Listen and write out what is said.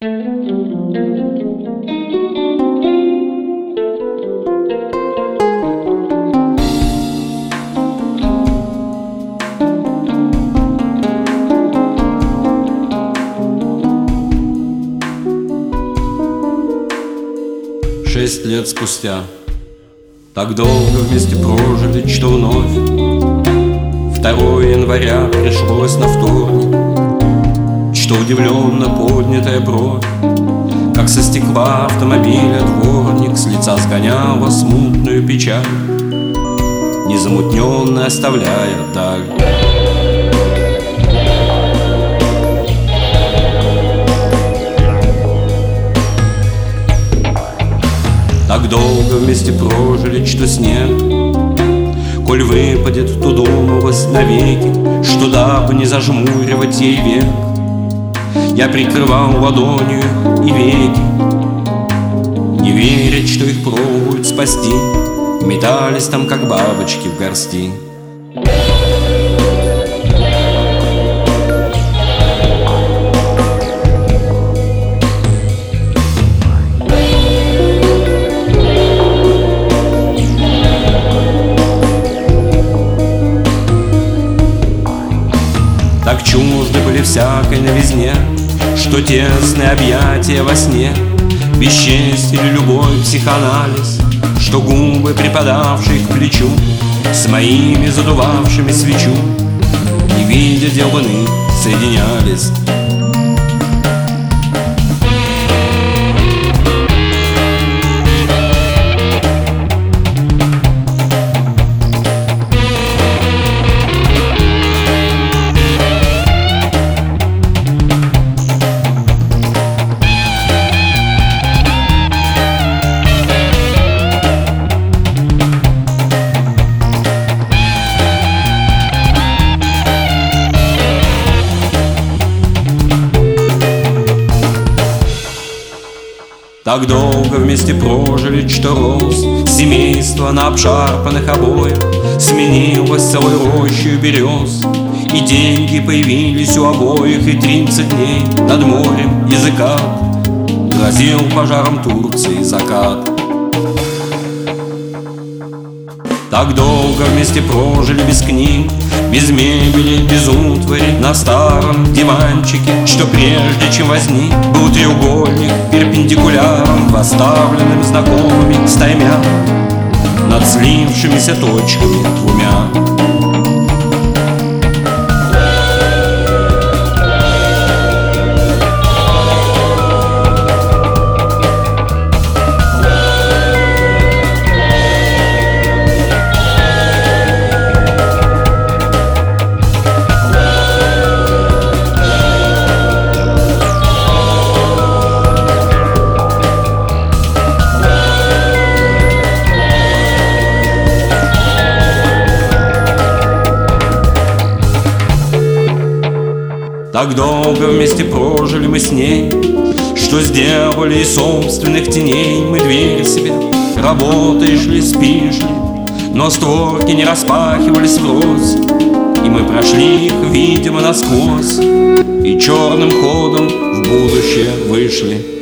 Шесть лет спустя так долго вместе прожили, что вновь 2 января пришлось на вторник, что удивленно поднятая бровь, как со стекла автомобиля дворник, с лица сгоняла смутную печаль, незамутненно оставляя даль. Так долго вместе прожили, что снег, коль выпадет, то думалось навеки, что дабы не зажмуривать ей век, я прикрывал ладонью и веки. Не верить, что их пробуют спасти, метались там, как бабочки в горсти. Так чужды были всякой новизне, что тесные объятия во сне, бесчестье или любовь, психоанализ, что губы, припадавшие к плечу, с моими задувавшими свечу, не видя дел иных, соединялись. Так долго вместе прожили, что рос семейство на обшарпанных обоях, сменилось целой рощей берез, и деньги появились у обоих, и 30 дней над морем языка грозил пожаром Турции закат. Так долго вместе прожили без книг, без мебели, без утвари, на старом диванчике, что прежде чем возник, был треугольник перпендикуляром, восставленным знакомыми стаймя над слившимися точками двумя. Так долго вместе прожили мы с ней, что сделали из собственных теней мы двери себе. Работаешь ли, спишь ли, но створки не распахивались врозь, и мы прошли их, видимо, насквозь, и черным ходом в будущее вышли.